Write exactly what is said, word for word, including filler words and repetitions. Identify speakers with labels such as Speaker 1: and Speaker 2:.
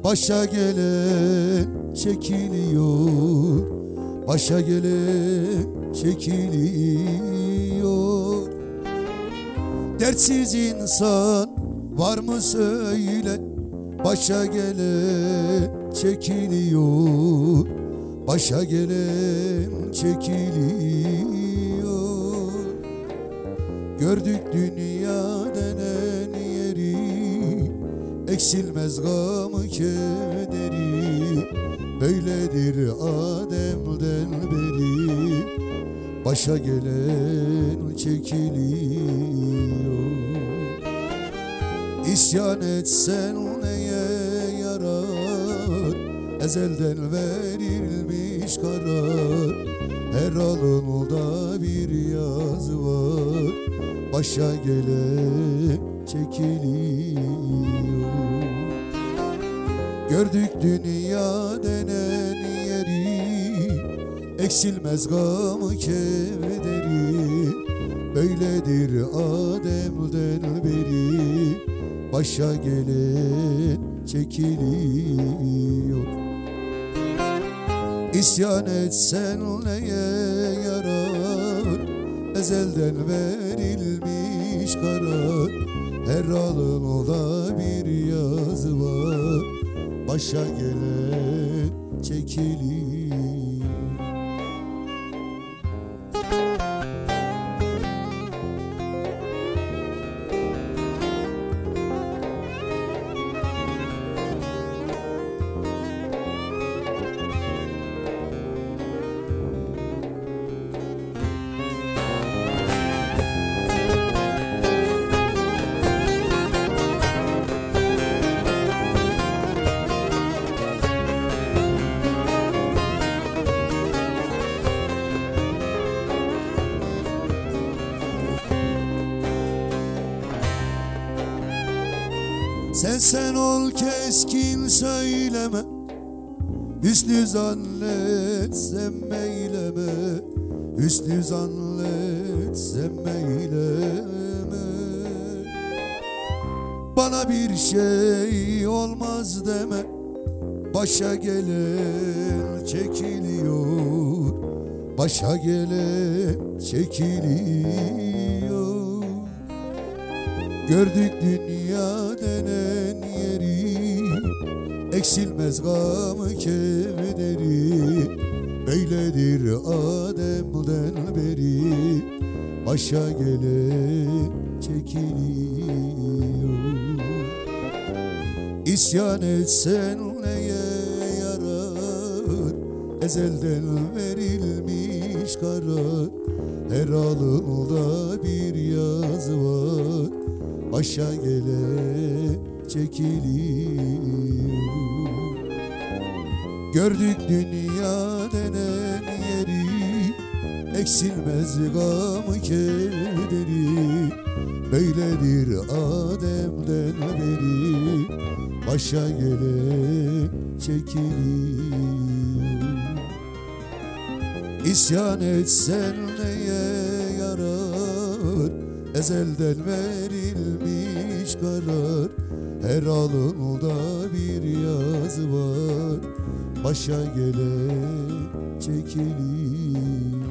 Speaker 1: Başa gelen çekiliyor, başa gelen çekiliyor. Dertsiz insan var mı söyle, başa gelen çekiliyor, başa gelen çekiliyor. Gördük dünya denen yeri, eksilmez gamı kederi. Böyledir Adem'den beri, başa gelen çekiliyor. İsyan etsen neye yarar, ezelden verilmiş karar. Her alında bir yazı var, başa gelen çekiliyor. Gördük dünya denen yeri, eksilmez gamı kederi. Böyledir Adem'den beri, başa gelen çekiliyor. İsyan etsen neye yarar, ezelden verilmiş karar. Her alında bir yazı var, başa gelen çekiliyor. Sen sen ol, keskin söyleme, hüsnü zannetsem meyleme, hüsnü zannetsem meyleme. Bana bir şey olmaz deme, başa gelen çekiliyor, başa gelen çekiliyor. Gördük dünya denen yeri, eksilmez gamı kederi. Böyledir Adem'den beri, başa gelen çekiliyor. İsyan etsen neye yarar, ezelden verilmiş karar. Her alında bir yazı var, başa gelen çekiliyor. Gördük dünya denen yeri, eksilmez gamı kederi. Böyledir Adem'den beri, başa gelen çekiliyor. İsyan etsen neye yarar, ezelden verilmiş karar. Her alında bir yazı var, başa gelen çekiliyor.